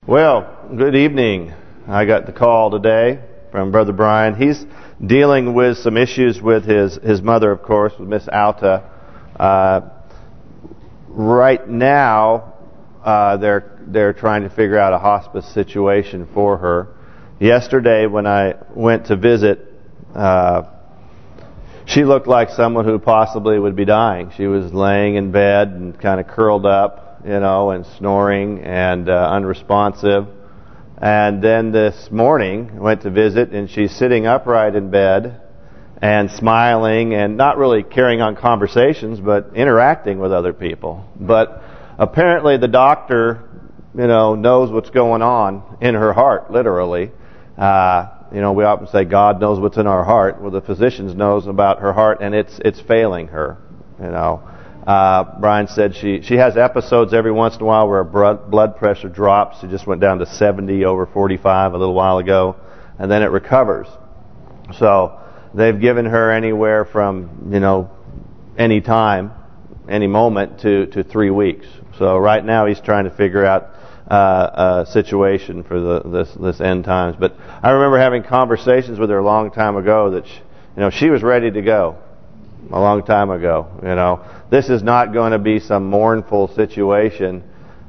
Well, good evening. I got the call today from Brother Brian. He's dealing with some issues with his mother, of course, with Miss Alta. Right now, they're trying to figure out a hospice situation for her. Yesterday, when I went to visit, she looked like someone who possibly would be dying. She was laying in bed and kind of curled up, and snoring and unresponsive. And then this morning, I went to visit, and she's sitting upright in bed and smiling and not really carrying on conversations, but interacting with other people. But apparently the doctor, knows what's going on in her heart, literally. We often say God knows what's in our heart. Well, the physicians knows about her heart, and it's failing her. Brian said she has episodes every once in a while where her blood pressure drops. She just went down to 70/45 a little while ago, and then it recovers. So they've given her anywhere from any time, any moment to 3 weeks. So right now he's trying to figure out a situation for this end times. But I remember having conversations with her a long time ago that she was ready to go a long time ago. This is not going to be some mournful situation.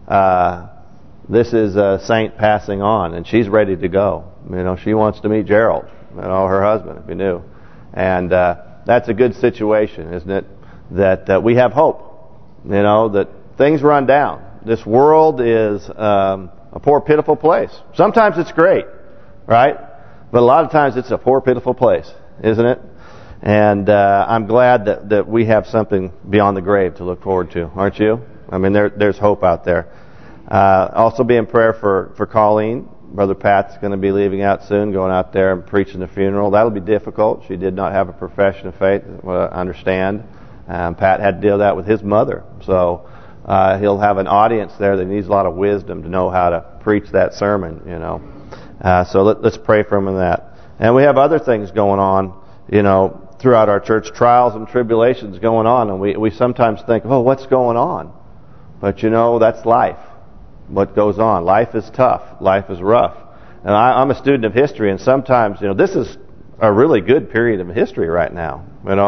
This is a saint passing on, and she's ready to go. She wants to meet Gerald, her husband, if you knew. And that's a good situation, isn't it? That we have hope. That things run down. This world is a poor, pitiful place. Sometimes it's great, right? But a lot of times it's a poor, pitiful place, isn't it? And I'm glad that we have something beyond the grave to look forward to, aren't you? I mean, there's hope out there. Also be in prayer for Colleen. Brother Pat's going to be leaving out soon, going out there and preaching the funeral. That'll be difficult. She did not have a profession of faith, what I understand. Pat had to deal with that with his mother. So he'll have an audience there that needs a lot of wisdom to know how to preach that sermon, So let's pray for him in that. And we have other things going on, throughout our church, trials and tribulations going on. And we sometimes think, oh, what's going on? But that's life. What goes on. Life is tough. Life is rough. And I'm a student of history, and sometimes, this is a really good period of history right now.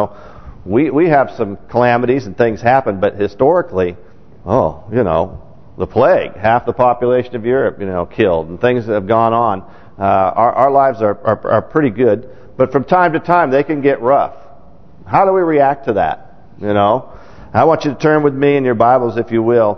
We have some calamities and things happen, but historically, the plague, half the population of Europe, killed, and things that have gone on. Our lives are pretty good, but from time to time they can get rough. How do we react to that? I want you to turn with me in your Bibles, if you will,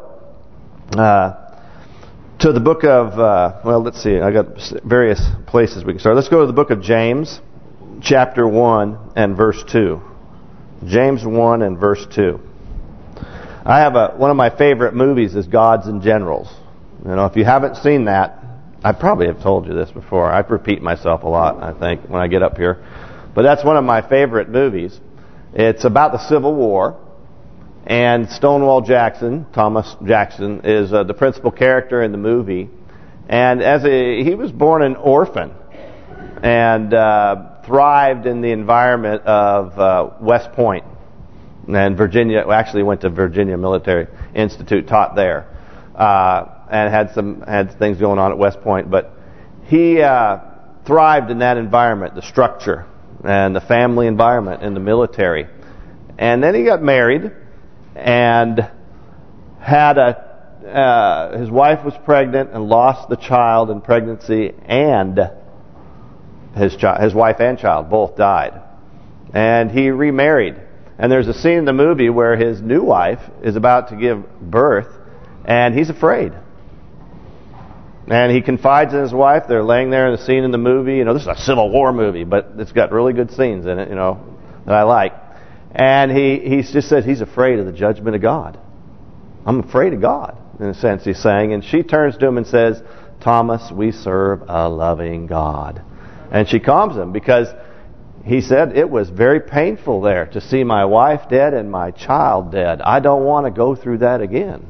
to the book of, let's see, I got various places we can start. Let's go to the book of James, chapter 1 and verse 2. James 1 and verse 2. I have one of my favorite movies is Gods and Generals. If you haven't seen that, I probably have told you this before. I repeat myself a lot, I think, when I get up here. But that's one of my favorite movies. It's about the Civil War. And Stonewall Jackson, Thomas Jackson, is the principal character in the movie. And he was born an orphan and thrived in the environment of West Point and Virginia. Actually went to Virginia Military Institute, taught there, and had things going on at West Point. But he thrived in that environment, the structure and the family environment in the military. And then he got married. And had his wife was pregnant and lost the child in pregnancy, and his wife and child both died. And he remarried. And there's a scene in the movie where his new wife is about to give birth, and he's afraid. And he confides in his wife. They're laying there in the scene in the movie. This is a Civil War movie, but it's got really good scenes in it, that I like. And he just said he's afraid of the judgment of God. I'm afraid of God, in a sense, he's saying. And she turns to him and says, Thomas, we serve a loving God. And she calms him because he said, it was very painful there to see my wife dead and my child dead. I don't want to go through that again,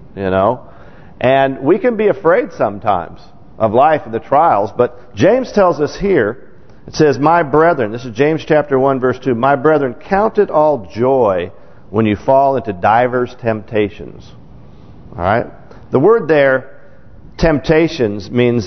And we can be afraid sometimes of life and the trials. But James tells us here, it says, my brethren, this is James chapter 1 verse 2, my brethren, count it all joy when you fall into divers temptations. All right? The word there temptations means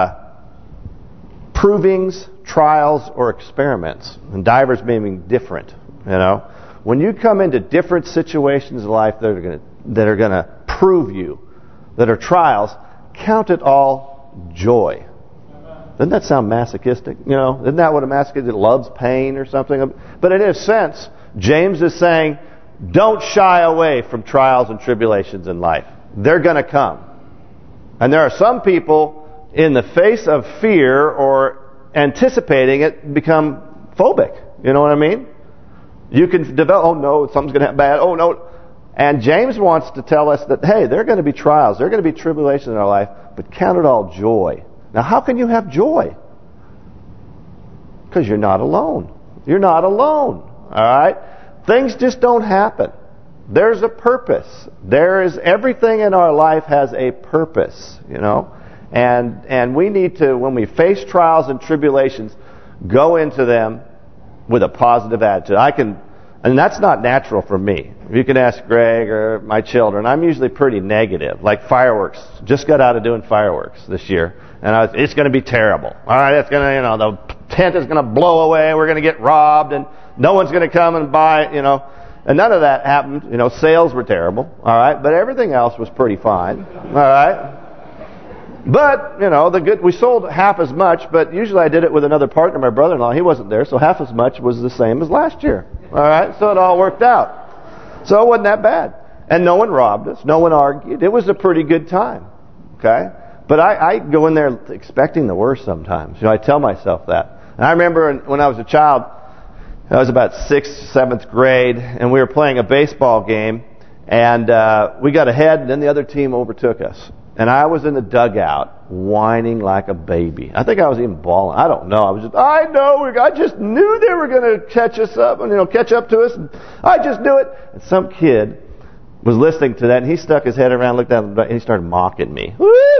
provings, trials, or experiments. And divers meaning different, you know. When you come into different situations in life that are going to prove you, that are trials, count it all joy. Doesn't that sound masochistic? You know, isn't that what a masochist loves pain or something? But in a sense, James is saying, don't shy away from trials and tribulations in life. They're going to come. And there are some people, in the face of fear or anticipating it, become phobic. You know what I mean? You can develop, oh no, something's going to happen bad. Oh no. And James wants to tell us that, hey, there are going to be trials. There are going to be tribulations in our life, but count it all joy. Now, how can you have joy? Because you're not alone. You're not alone. All right? Things just don't happen. There's a purpose. Everything in our life has a purpose, you know. And we need to, when we face trials and tribulations, go into them with a positive attitude. And that's not natural for me. You can ask Greg or my children. I'm usually pretty negative. Like fireworks. Just got out of doing fireworks this year. And it's going to be terrible. All right, it's going to, you know, the tent is going to blow away. We're going to get robbed, and no one's going to come and buy, you know. And none of that happened. You know, sales were terrible. All right, but everything else was pretty fine. All right. But, you know, we sold half as much, but usually I did it with another partner, my brother-in-law. He wasn't there, so half as much was the same as last year. All right, so it all worked out. So it wasn't that bad. And no one robbed us. No one argued. It was a pretty good time. Okay? But I go in there expecting the worst sometimes. You know, I tell myself that. And I remember when I was a child, I was about 6th, 7th grade, and we were playing a baseball game, and we got ahead, and then the other team overtook us. And I was in the dugout whining like a baby. I think I was even bawling. I don't know. I just knew they were going to catch us up and, you know, catch up to us. And I just knew it. And some kid was listening to that, and he stuck his head around, looked down, and he started mocking me.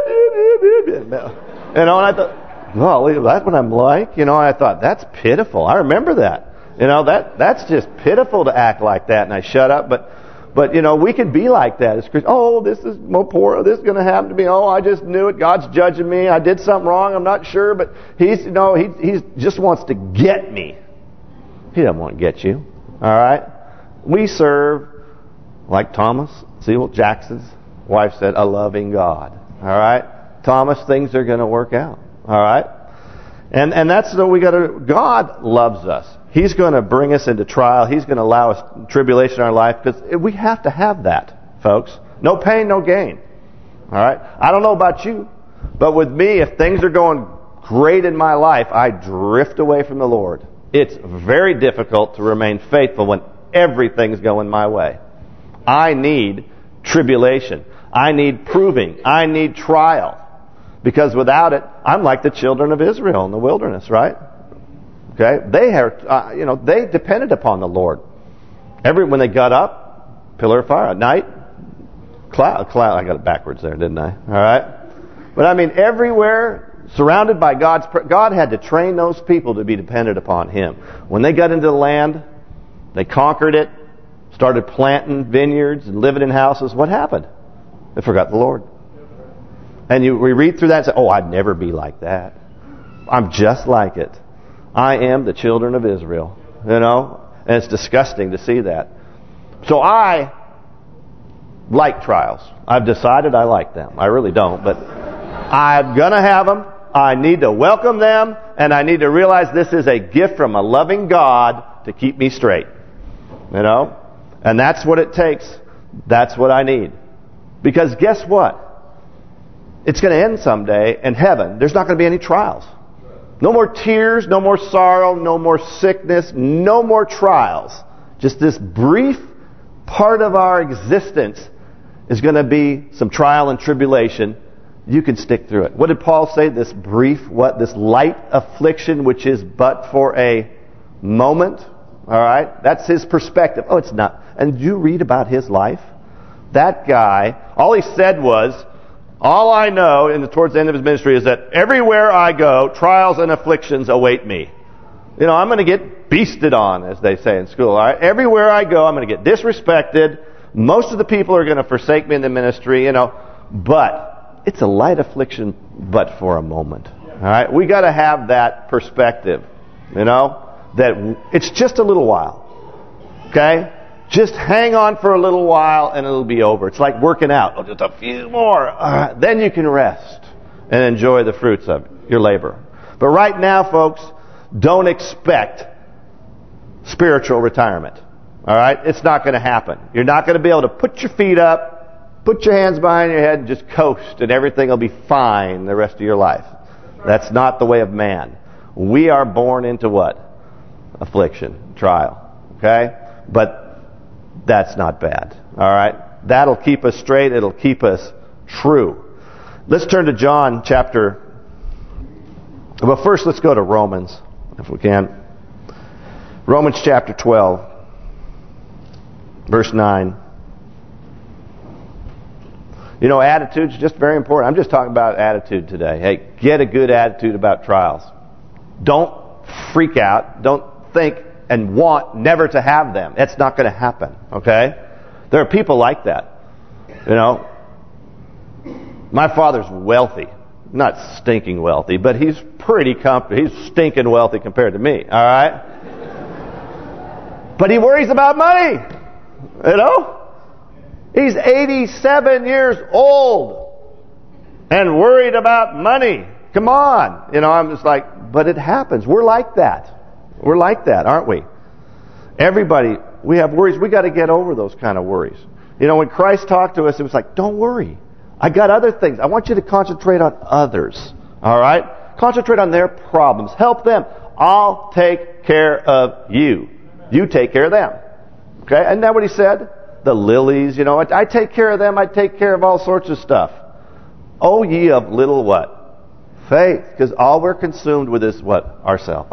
You know, and I thought, well, that's what I'm like. You know, I thought, that's pitiful. I remember that. You know, that's just pitiful to act like that. And I shut up, But, you know, we could be like that as Christians. Oh, this is more poor. This is going to happen to me. Oh, I just knew it. God's judging me. I did something wrong. I'm not sure. But he just wants to get me. He doesn't want to get you. All right? We serve, like Thomas Sewell Jackson's wife said, a loving God. All right? Thomas, things are going to work out. All right? And that's what we got to. God loves us. He's going to bring us into trial. He's going to allow us tribulation in our life, because we have to have that, folks. No pain, no gain. All right? I don't know about you, but with me, if things are going great in my life, I drift away from the Lord. It's very difficult to remain faithful when everything's going my way. I need tribulation. I need proving. I need trial. Because without it, I'm like the children of Israel in the wilderness, right? Okay, they depended upon the Lord. When they got up, pillar of fire. At night, cloud. I got it backwards there, didn't I? All right. But I mean, everywhere, surrounded by God had to train those people to be dependent upon Him. When they got into the land, they conquered it, started planting vineyards and living in houses. What happened? They forgot the Lord. And we read through that and say, oh, I'd never be like that. I'm just like it. I am the children of Israel. You know? And it's disgusting to see that. So I like trials. I've decided I like them. I really don't. But I'm going to have them. I need to welcome them. And I need to realize this is a gift from a loving God to keep me straight. You know? And that's what it takes. That's what I need. Because guess what? It's going to end someday in heaven. There's not going to be any trials. No more tears, no more sorrow, no more sickness, no more trials. Just this brief part of our existence is going to be some trial and tribulation. You can stick through it. What did Paul say? This light affliction, which is but for a moment. All right? That's his perspective. Oh, it's not. And you read about his life. That guy, all he said was, all I know towards the end of his ministry is that everywhere I go, trials and afflictions await me. You know, I'm going to get beasted on, as they say in school. All right? Everywhere I go, I'm going to get disrespected. Most of the people are going to forsake me in the ministry, you know. But it's a light affliction, but for a moment. All right? We got to have that perspective, that it's just a little while. Okay? Just hang on for a little while and it'll be over. It's like working out. Oh, just a few more. Then you can rest and enjoy the fruits of your labor. But right now, folks, don't expect spiritual retirement. All right? It's not going to happen. You're not going to be able to put your feet up, put your hands behind your head and just coast and everything will be fine the rest of your life. That's not the way of man. We are born into what? Affliction, trial. Okay? But that's not bad. All right? That'll keep us straight. It'll keep us true. Let's turn to John chapter... Well, first let's go to Romans, if we can. Romans chapter 12, verse 9. Attitude's just very important. I'm just talking about attitude today. Hey, get a good attitude about trials. Don't freak out. Don't think and want never to have them. That's not going to happen, okay? There are people like that. My father's wealthy. Not stinking wealthy, but he's pretty comfortable. He's stinking wealthy compared to me, all right? But he worries about money, He's 87 years old and worried about money. Come on. I'm just like, but it happens. We're like that. We're like that, aren't we? Everybody, we have worries. We got to get over those kind of worries. When Christ talked to us, it was like, don't worry. I got other things. I want you to concentrate on others. All right? Concentrate on their problems. Help them. I'll take care of you. You take care of them. Okay? Isn't that what he said? The lilies, I take care of them. I take care of all sorts of stuff. Oh, ye of little what? Faith. Because all we're consumed with is what? Ourself.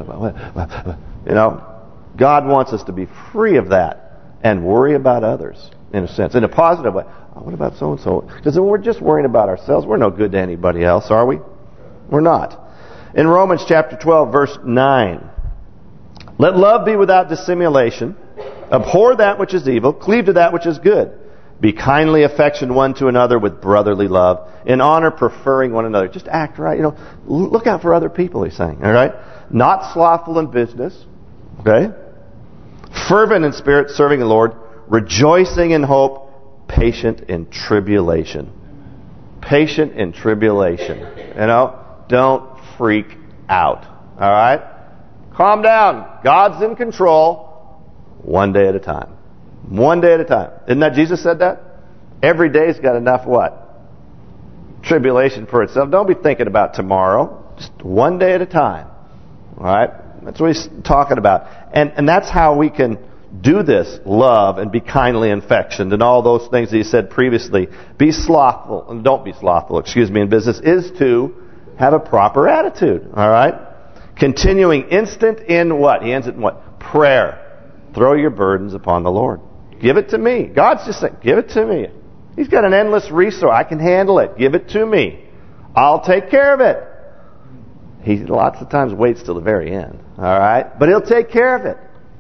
God wants us to be free of that and worry about others, in a sense, in a positive way. Oh, what about so-and-so? Because when we're just worrying about ourselves, we're no good to anybody else, are we? We're not. In Romans chapter 12, verse 9, let love be without dissimulation. Abhor that which is evil. Cleave to that which is good. Be kindly affectioned one to another with brotherly love. In honor, preferring one another. Just act right. Look out for other people, he's saying. All right? Not slothful in business. Okay? Fervent in spirit, serving the Lord. Rejoicing in hope. Patient in tribulation. Patient in tribulation. Don't freak out. All right? Calm down. God's in control. One day at a time. One day at a time. Isn't that Jesus said that? Every day's got enough what? Tribulation for itself. Don't be thinking about tomorrow. Just one day at a time. All right? That's what he's talking about. And that's how we can do this, love and be kindly affectioned and all those things that he said previously. Be slothful, and don't be slothful, in business, is to have a proper attitude. All right? Continuing instant in what? He ends it in what? Prayer. Throw your burdens upon the Lord. Give it to me. God's just saying, give it to me. He's got an endless resource. I can handle it. Give it to me. I'll take care of it. He lots of times waits till the very end. All right? But he'll take care of it.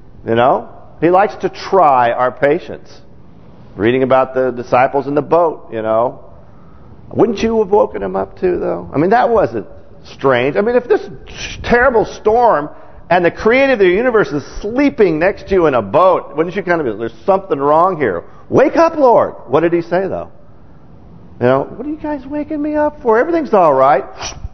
He likes to try our patience. Reading about the disciples in the boat, Wouldn't you have woken him up too, though? That wasn't strange. If this terrible storm and the creator of the universe is sleeping next to you in a boat, wouldn't you kind of be, there's something wrong here. Wake up, Lord. What did he say, though? What are you guys waking me up for? Everything's all right.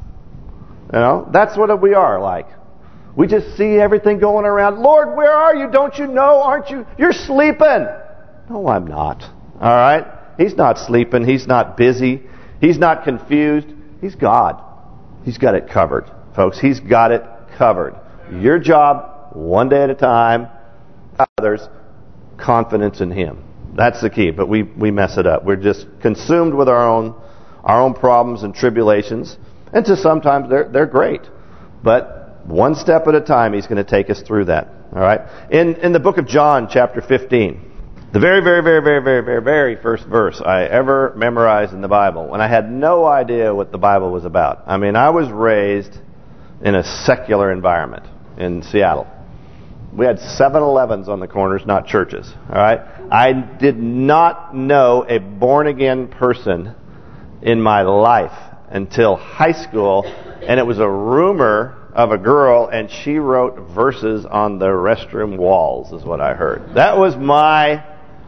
That's what we are like. We just see everything going around. Lord, where are you? Don't you know? Aren't you? You're sleeping. No, I'm not. All right? He's not sleeping. He's not busy. He's not confused. He's God. He's got it covered, folks. He's got it covered. Your job, one day at a time, others, confidence in him. That's the key, but we mess it up. We're just consumed with our own problems and tribulations, and sometimes they're great. But one step at a time, he's going to take us through that. All right? In the book of John, chapter 15, the very, very, very, very, very, very, very first verse I ever memorized in the Bible, when I had no idea what the Bible was about. I was raised in a secular environment in Seattle. We had 7-Elevens on the corners, not churches. All right, I did not know a born-again person in my life until high school, and it was a rumor of a girl, and she wrote verses on the restroom walls, is what I heard. That was my,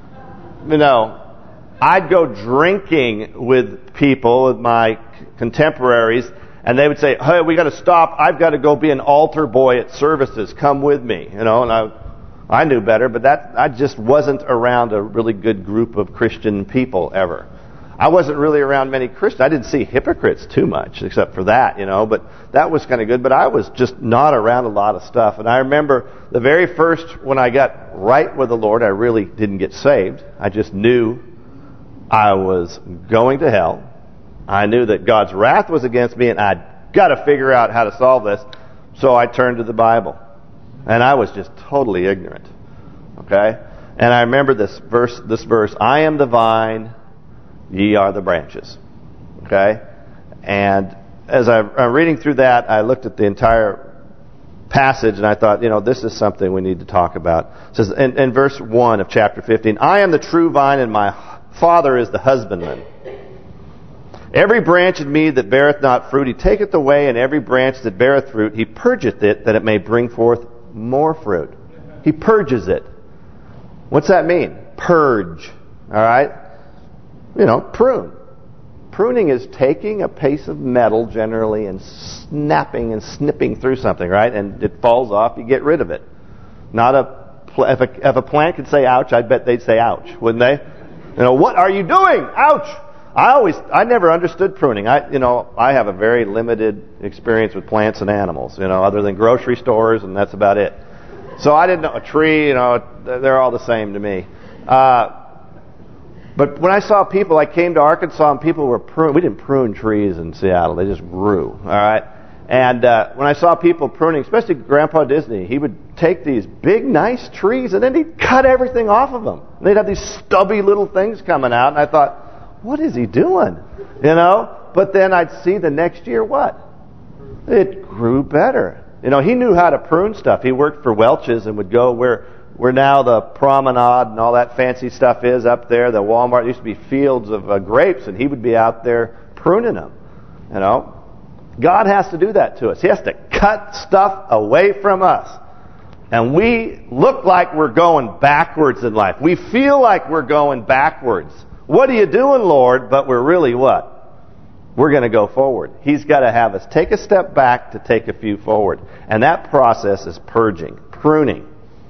I'd go drinking with people, with my contemporaries, and they would say, hey, we got to stop. I've got to go be an altar boy at services. Come with me. And I knew better, but I just wasn't around a really good group of Christian people ever. I wasn't really around many Christians. I didn't see hypocrites too much, except for that, but that was kind of good. But I was just not around a lot of stuff. And I remember the very first, when I got right with the Lord, I really didn't get saved. I just knew I was going to hell. I knew that God's wrath was against me, and I'd got to figure out how to solve this. So I turned to the Bible. And I was just totally ignorant. Okay? And I remember this verse, I am the vine, ye are the branches. Okay? And as I'm reading through that, I looked at the entire passage and I thought, this is something we need to talk about. It says in verse 1 of chapter 15, I am the true vine and my Father is the husbandman. Every branch in me that beareth not fruit, he taketh away, and every branch that beareth fruit, he purgeth it, that it may bring forth more fruit. He purges it. What's that mean? Purge. All right? Prune. Pruning is taking a piece of metal generally and snapping and snipping through something, right? And it falls off, you get rid of it. If a plant could say ouch, I bet they'd say ouch, wouldn't they? What are you doing? Ouch! I never understood pruning. I have a very limited experience with plants and animals, other than grocery stores, and that's about it. So I didn't know a tree, they're all the same to me. But when I saw people, I came to Arkansas and people were pruning. We didn't prune trees in Seattle; they just grew. All right. And when I saw people pruning, especially Grandpa Disney, he would take these big, nice trees and then he'd cut everything off of them. And they'd have these stubby little things coming out, and I thought, what is he doing? But then I'd see the next year what? It grew better. He knew how to prune stuff. He worked for Welch's and would go where now the promenade and all that fancy stuff is up there. The Walmart used to be fields of grapes, and he would be out there pruning them. God has to do that to us. He has to cut stuff away from us. And we look like we're going backwards in life. We feel like we're going backwards. What are you doing, Lord? But we're really what? We're going to go forward. He's got to have us take a step back to take a few forward. And that process is purging, pruning.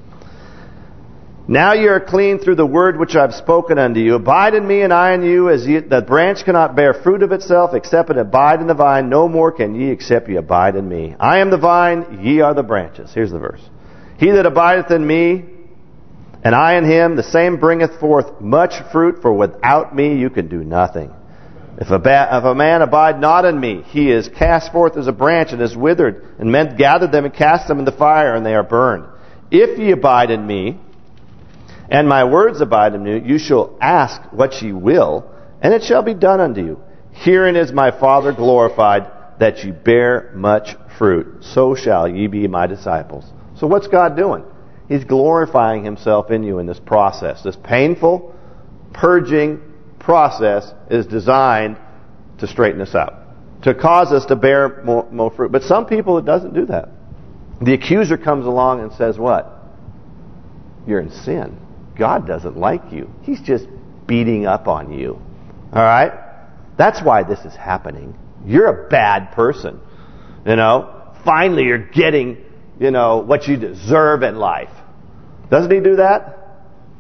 Now you are clean through the word which I have spoken unto you. Abide in me and I in you, as the branch cannot bear fruit of itself, except it abide in the vine. No more can ye, except ye abide in me. I am the vine, ye are the branches. Here's the verse. He that abideth in me, and I in him, the same bringeth forth much fruit, for without me you can do nothing. If a man abide not in me, he is cast forth as a branch and is withered, and men gather them and cast them in the fire, and they are burned. If ye abide in me, and my words abide in you, you shall ask what ye will, and it shall be done unto you. Herein is my Father glorified, that ye bear much fruit. So shall ye be my disciples. So what's God doing? He's glorifying Himself in you in this process. This painful, purging process is designed to straighten us out, to cause us to bear more fruit. But some people, it doesn't do that. The accuser comes along and says what? You're in sin. God doesn't like you. He's just beating up on you. All right? That's why this is happening. You're a bad person. Finally you're getting, what you deserve in life. Doesn't he do that?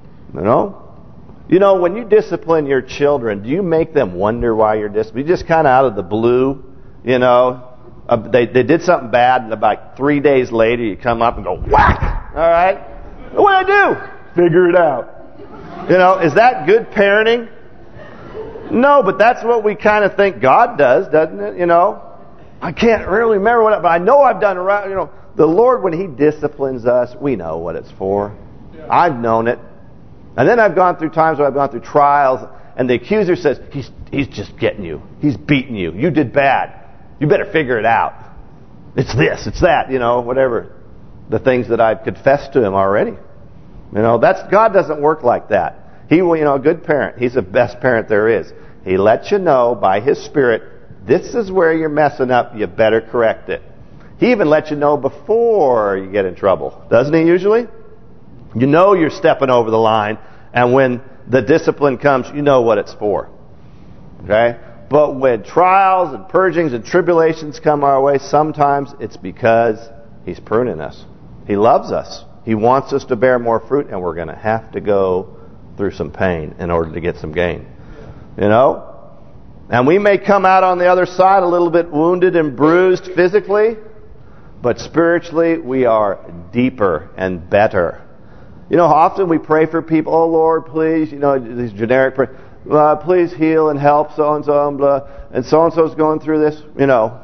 When you discipline your children, do you make them wonder why you're disciplining? You just kind of out of the blue, they did something bad, and about 3 days later you come up and go, whack! All right? What do I do? Figure it out. Is that good parenting? No, but that's what we kind of think God does, doesn't it? I can't really remember what, but I know I've done it right. The Lord, when He disciplines us, we know what it's for. Yeah. I've known it. And then I've gone through times where I've gone through trials, and the accuser says, he's just getting you. He's beating you. You did bad. You better figure it out. It's this, it's that, whatever. The things that I've confessed to Him already. God doesn't work like that. He will, a good parent. He's the best parent there is. He lets you know by His Spirit, this is where you're messing up, you better correct it. He even lets you know before you get in trouble. Doesn't He usually? You know you're stepping over the line, and when the discipline comes, you know what it's for. Okay? But when trials and purgings and tribulations come our way, sometimes it's because He's pruning us. He loves us. He wants us to bear more fruit, and we're going to have to go through some pain in order to get some gain. You know? And we may come out on the other side a little bit wounded and bruised physically, but spiritually we are deeper and better. You know, often we pray for people, oh Lord, please, you know, these generic prayers, please heal and help so-and-so and blah, and so-and-so's going through this. You know,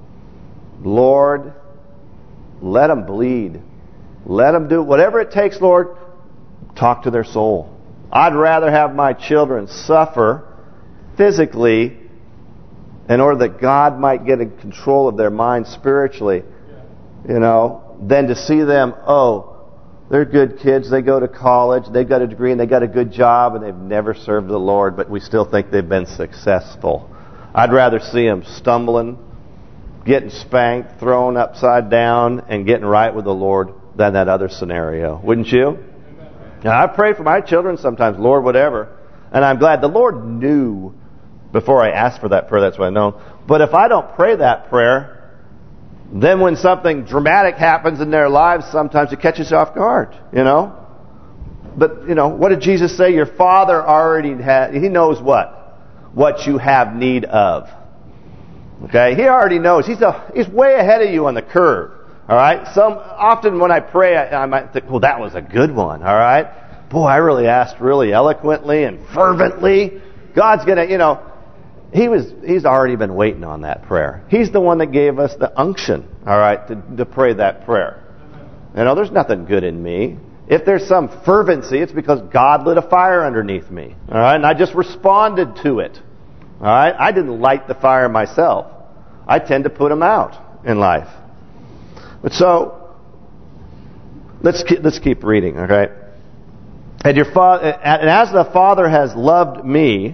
Lord, let them bleed. Let them do whatever it takes, Lord. Talk to their soul. I'd rather have my children suffer physically in order that God might get in control of their mind spiritually, you know, than to see them, oh, they're good kids, they go to college, they've got a degree and they got a good job and they've never served the Lord, but we still think they've been successful. I'd rather see them stumbling, getting spanked, thrown upside down, and getting right with the Lord than that other scenario. Wouldn't you? Now, I pray for my children sometimes, Lord, whatever. And I'm glad the Lord knew before I asked for that prayer, that's what I know. But if I don't pray that prayer, then when something dramatic happens in their lives, sometimes it catches you off guard, you know. But, you know, what did Jesus say? Your Father already has, He knows what you have need of. Okay? He already knows. He's way ahead of you on the curve. All right? Often when I pray, I might think, well, that was a good one. All right? Boy, I really asked really eloquently and fervently. God's going to, you know, He's already been waiting on that prayer. He's the one that gave us the unction, all right, to pray that prayer. You know, there's nothing good in me. If there's some fervency, it's because God lit a fire underneath me, all right, and I just responded to it, all right. I didn't light the fire myself. I tend to put them out in life. But so, let's keep reading, okay. And as the Father has loved me,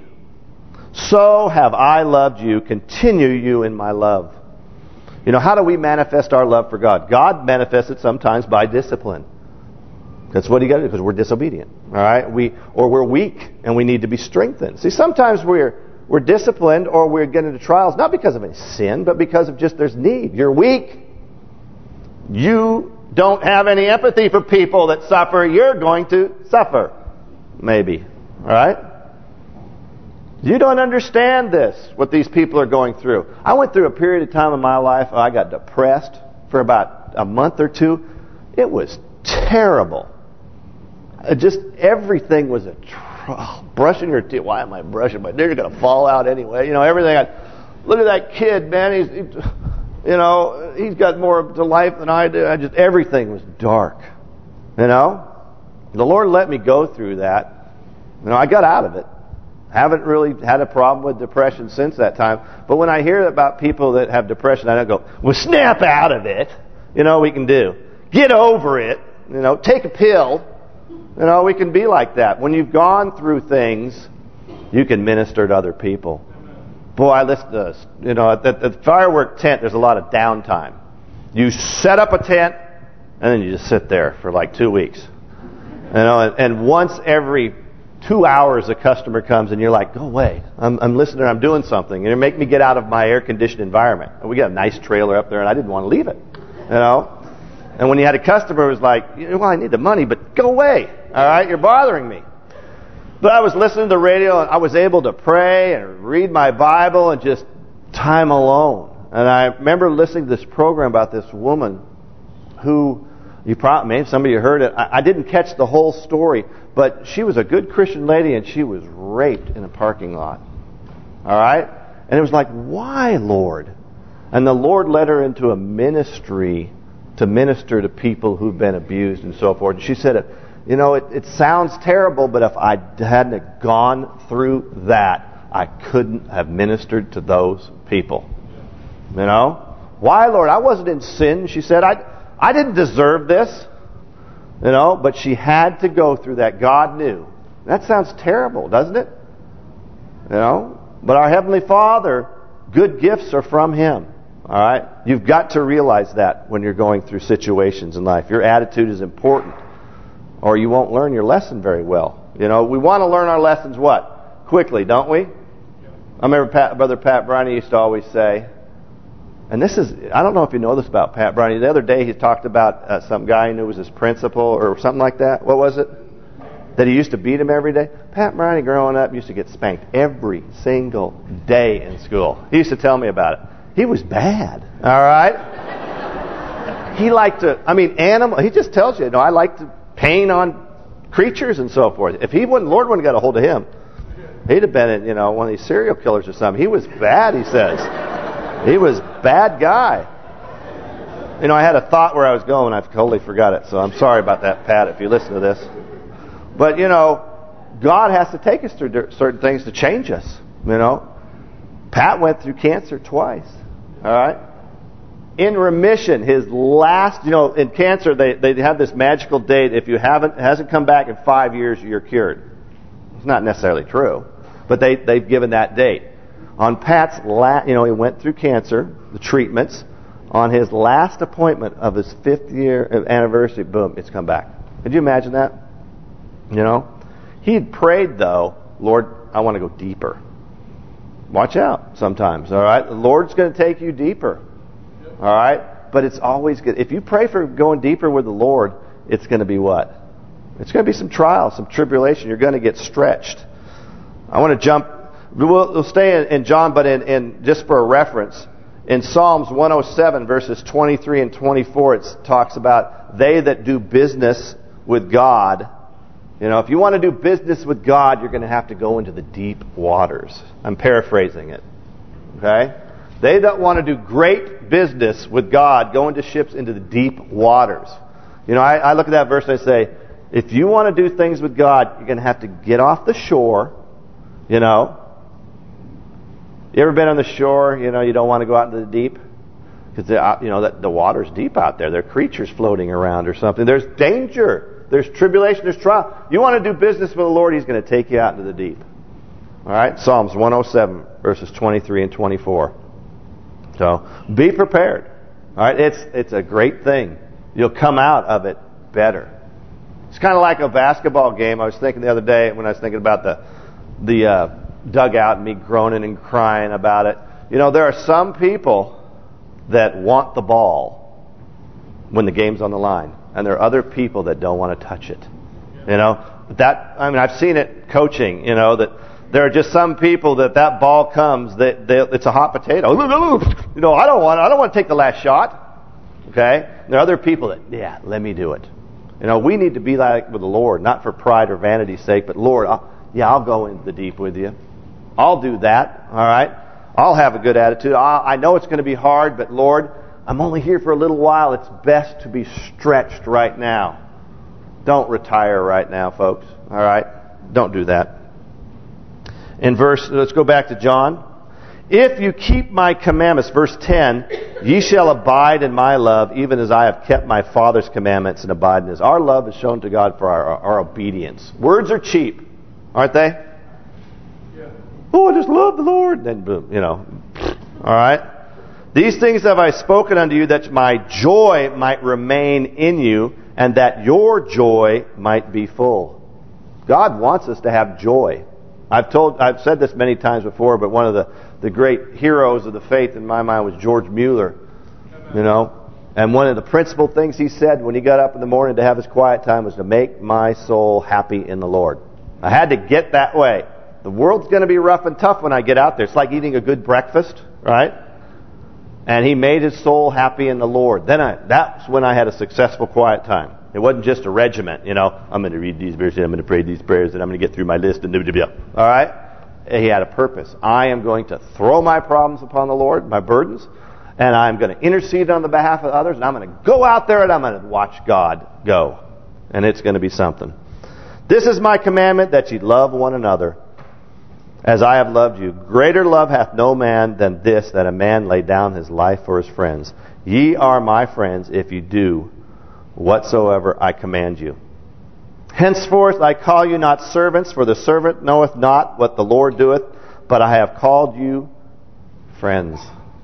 so have I loved you. Continue you in my love. You know, how do we manifest our love for God? God manifests it sometimes by discipline. That's what He got to do, because we're disobedient. All right, we're weak and we need to be strengthened. See, sometimes we're disciplined or we're getting into trials not because of any sin, but because of just there's need. You're weak. You don't have any empathy for people that suffer. You're going to suffer, maybe. All right. You don't understand this, what these people are going through. I went through a period of time in my life, I got depressed for about a month or two. It was terrible. Everything was brushing your teeth. Why am I brushing my teeth? They're going to fall out anyway. You know, everything. Look at that kid, man. He's got more to life than I do. Everything was dark. You know, the Lord let me go through that. You know, I got out of it. Haven't really had a problem with depression since that time. But when I hear about people that have depression, I don't go, well, snap out of it. You know, we can do. Get over it. You know, take a pill. You know, we can be like that. When you've gone through things, you can minister to other people. Boy, I listen to this. You know, at the firework tent, there's a lot of downtime. You set up a tent, and then you just sit there for like 2 weeks. You know, and once every 2 hours a customer comes and you're like, go away. I'm listening, I'm doing something. And you make me get out of my air-conditioned environment. And we got a nice trailer up there and I didn't want to leave it. You know? And when you had a customer who was like, well, I need the money, but go away. All right? You're bothering me. But I was listening to the radio and I was able to pray and read my Bible and just time alone. And I remember listening to this program about this woman who, maybe some of you heard it. I didn't catch the whole story. But she was a good Christian lady and she was raped in a parking lot. All right? And it was like, why, Lord? And the Lord led her into a ministry to minister to people who've been abused and so forth. And she said, it sounds terrible, but if I hadn't gone through that, I couldn't have ministered to those people. You know? Why, Lord? I wasn't in sin. She said, I didn't deserve this. You know, but she had to go through that. God knew. That sounds terrible, doesn't it? You know, But our Heavenly Father, good gifts are from Him. All right? You've got to realize that when you're going through situations in life. Your attitude is important, or you won't learn your lesson very well. You know, we want to learn our lessons what? Quickly, don't we? I remember Brother Pat Briney used to always say, and this is, I don't know if you know this about Pat Briney. The other day he talked about some guy he knew was his principal or something like that. What was it? That he used to beat him every day. Pat Briney growing up used to get spanked every single day in school. He used to tell me about it. He was bad. All right? He liked to, he just tells you, I like to pain on creatures and so forth. If the Lord wouldn't have got a hold of him, he'd have been one of these serial killers or something. He was bad, he says. He was a bad guy. I had a thought where I was going. I've totally forgot it. So I'm sorry about that, Pat, if you listen to this. But, God has to take us through certain things to change us. Pat went through cancer twice. All right? In remission, his last, in cancer, they have this magical date. If you hasn't come back in 5 years, you're cured. It's not necessarily true, but they've given that date. On Pat's he went through cancer, the treatments. On his last appointment of his 5th year anniversary, boom, it's come back. Could you imagine that? He had prayed though, Lord, I want to go deeper. Watch out sometimes, all right? The Lord's going to take you deeper, all right? But it's always good. If you pray for going deeper with the Lord, it's going to be what? It's going to be some trial, some tribulation. You're going to get stretched. I want to jump. We'll stay in John, but in just for a reference, in Psalms 107, verses 23 and 24, it talks about they that do business with God. If you want to do business with God, you're going to have to go into the deep waters. I'm paraphrasing it. Okay? They that want to do great business with God go into ships into the deep waters. I look at that verse and I say, if you want to do things with God, you're going to have to get off the shore. You ever been on the shore? You don't want to go out into the deep because the water's deep out there. There are creatures floating around or something. There's danger. There's tribulation. There's trial. You want to do business with the Lord, He's going to take you out into the deep. All right? Psalms 107, verses 23 and 24. So, be prepared. All right? It's a great thing. You'll come out of it better. It's kind of like a basketball game. I was thinking the other day when I was thinking about the dugout and me groaning and crying about it. There are some people that want the ball when the game's on the line. And there are other people that don't want to touch it. I've seen it coaching, that there are just some people that ball comes, it's a hot potato. I don't want to take the last shot. Okay? And there are other people that, let me do it. We need to be like with the Lord, not for pride or vanity's sake, but Lord, I'll go into the deep with you. I'll do that. All right? I'll have a good attitude. I know it's going to be hard, but Lord, I'm only here for a little while. It's best to be stretched right now. Don't retire right now, folks. All right? Don't do that. Let's go back to John. If you keep my commandments, verse 10, ye shall abide in my love, even as I have kept my Father's commandments and abide in His. Our love is shown to God for our obedience. Words are cheap, aren't they? Yeah. Oh, I just love the Lord. Then boom, All right? These things have I spoken unto you, that my joy might remain in you, and that your joy might be full. God wants us to have joy. I've said this many times before, but one of the great heroes of the faith in my mind was George Mueller. And one of the principal things he said when he got up in the morning to have his quiet time was to make my soul happy in the Lord. I had to get that way. The world's going to be rough and tough when I get out there. It's like eating a good breakfast, right? And he made his soul happy in the Lord. That's when I had a successful quiet time. It wasn't just a regiment, I'm going to read these verses, I'm going to pray these prayers, and I'm going to get through my list, and all right? He had a purpose. I am going to throw my problems upon the Lord, my burdens, and I'm going to intercede on the behalf of others, and I'm going to go out there and I'm going to watch God go. And it's going to be something. This is my commandment, that ye love one another as I have loved you. Greater love hath no man than this, that a man lay down his life for his friends. Ye are my friends if you do whatsoever I command you. Henceforth I call you not servants, for the servant knoweth not what the Lord doeth, but I have called you friends.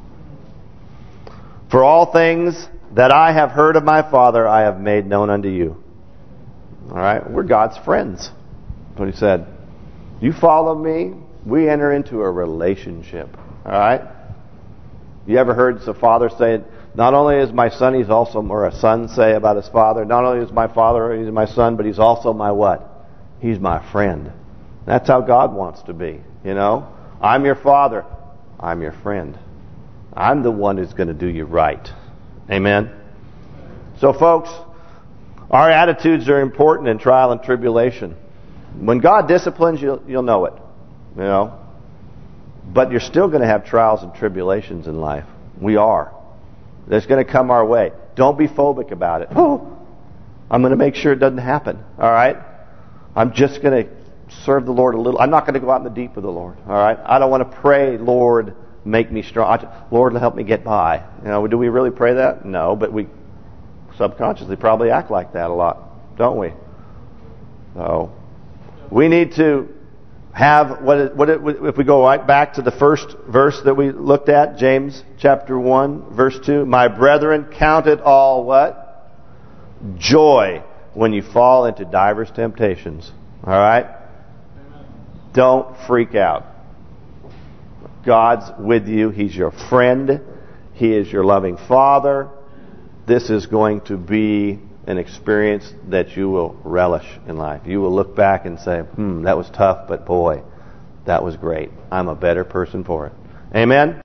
For all things that I have heard of my Father, I have made known unto you. All right? We're God's friends. That's what he said. You follow me, we enter into a relationship. All right? You ever heard the father say, not only is my son, he's also, or a son say about his father, not only is my father, he's my son, but he's also my what? He's my friend. That's how God wants to be, you know? I'm your father. I'm your friend. I'm the one who's going to do you right. Amen? So folks, our attitudes are important in trial and tribulation. When God disciplines, you'll know it, you know? But you're still going to have trials and tribulations in life. We are. There's going to come our way. Don't be phobic about it. Oh, I'm going to make sure it doesn't happen. All right? I'm just going to serve the Lord a little. I'm not going to go out in the deep with the Lord. All right? I don't want to pray, Lord, make me strong. Lord, help me get by. You know, do we really pray that? No, but we subconsciously probably act like that a lot, don't we? So we need to have if we go right back to the first verse that we looked at, James chapter 1, verse 2. My brethren, count it all what? Joy when you fall into diverse temptations. All right? Don't freak out. God's with you. He's your friend. He is your loving Father. This is going to be an experience that you will relish in life. You will look back and say, that was tough, but boy, that was great. I'm a better person for it. Amen?